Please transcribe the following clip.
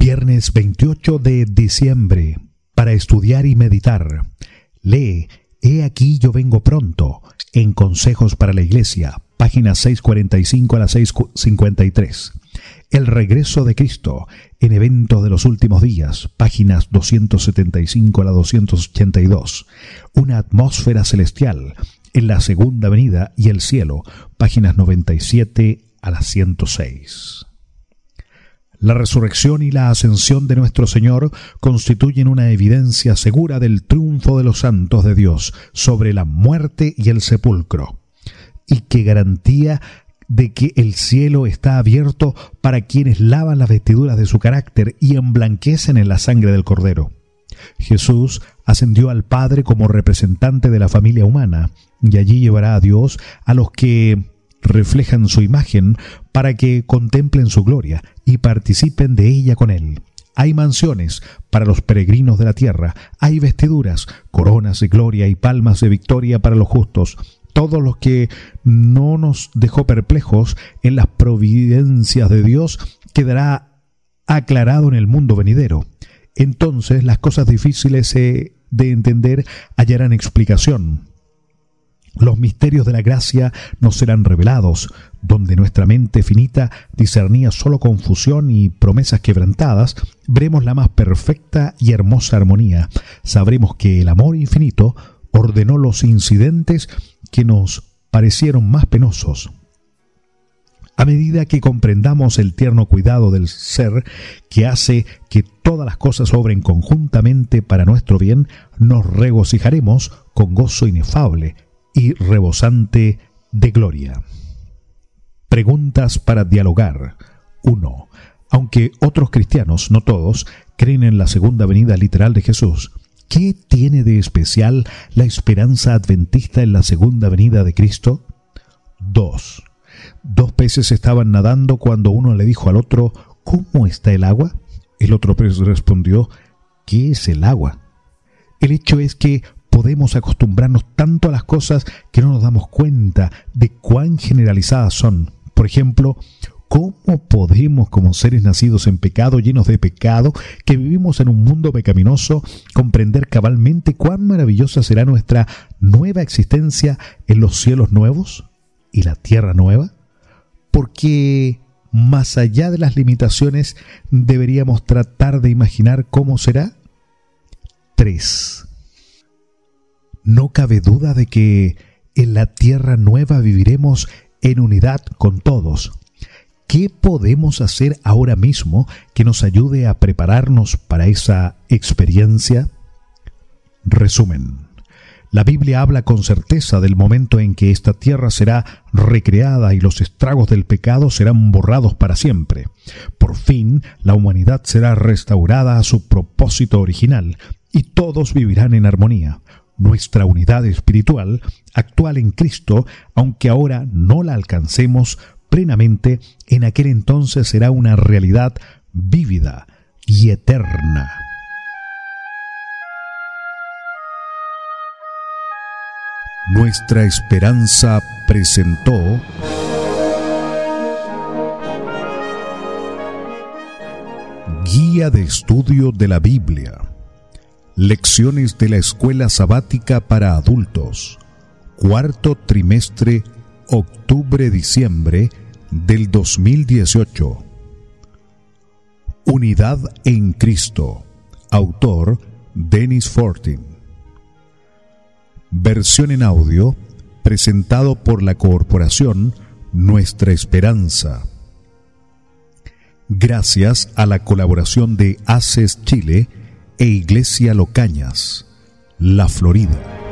Viernes 28 de diciembre, para estudiar y meditar. Lee He aquí yo vengo pronto, en Consejos para la Iglesia, páginas 645 a la 653. El regreso de Cristo, en Eventos de los Últimos Días, páginas 275 a la 282. Una atmósfera celestial, en la segunda venida y el cielo, páginas 97 a la 106. La resurrección y la ascensión de nuestro Señor constituyen una evidencia segura del triunfo de los santos de Dios sobre la muerte y el sepulcro, y que garantía de que el cielo está abierto para quienes lavan las vestiduras de su carácter y emblanquecen en la sangre del Cordero. Jesús ascendió al Padre como representante de la familia humana, y allí llevará a Dios a los que reflejan su imagen para que contemplen su gloria y participen de ella con Él. Hay mansiones para los peregrinos de la tierra, hay vestiduras, coronas de gloria y palmas de victoria para los justos. Todos los que no nos dejó perplejos en las providencias de Dios quedará aclarado en el mundo venidero. Entonces las cosas difíciles de entender hallarán explicación. Los misterios de la gracia nos serán revelados, donde nuestra mente finita discernía solo confusión y promesas quebrantadas, veremos la más perfecta y hermosa armonía. Sabremos que el amor infinito ordenó los incidentes que nos parecieron más penosos. A medida que comprendamos el tierno cuidado del ser que hace que todas las cosas obren conjuntamente para nuestro bien, nos regocijaremos con gozo inefable y rebosante de gloria. Preguntas para dialogar. 1. Aunque otros cristianos, no todos, creen en la segunda venida literal de Jesús, ¿qué tiene de especial la esperanza adventista en la segunda venida de Cristo? 2. Dos peces estaban nadando cuando uno le dijo al otro, ¿cómo está el agua? El otro pez respondió, ¿qué es el agua? El hecho es que podemos acostumbrarnos tanto a las cosas que no nos damos cuenta de cuán generalizadas son. Por ejemplo, ¿cómo podemos, como seres nacidos en pecado, llenos de pecado, que vivimos en un mundo pecaminoso, comprender cabalmente cuán maravillosa será nuestra nueva existencia en los cielos nuevos y la tierra nueva? Porque más allá de las limitaciones, deberíamos tratar de imaginar cómo será. 3. No cabe duda de que en la tierra nueva viviremos en unidad con todos. ¿Qué podemos hacer ahora mismo que nos ayude a prepararnos para esa experiencia? Resumen. La Biblia habla con certeza del momento en que esta tierra será recreada y los estragos del pecado serán borrados para siempre. Por fin, la humanidad será restaurada a su propósito original y todos vivirán en armonía. Nuestra unidad espiritual, actual en Cristo, aunque ahora no la alcancemos plenamente, en aquel entonces será una realidad vívida y eterna. Nuestra Esperanza presentó Guía de Estudio de la Biblia. Lecciones de la Escuela Sabática para Adultos. Cuarto trimestre, octubre-diciembre del 2018. Unidad en Cristo. Autor Dennis Fortin. Versión en audio presentado por la Corporación Nuestra Esperanza. Gracias a la colaboración de ACES Chile e Iglesia Locañas, La Florida.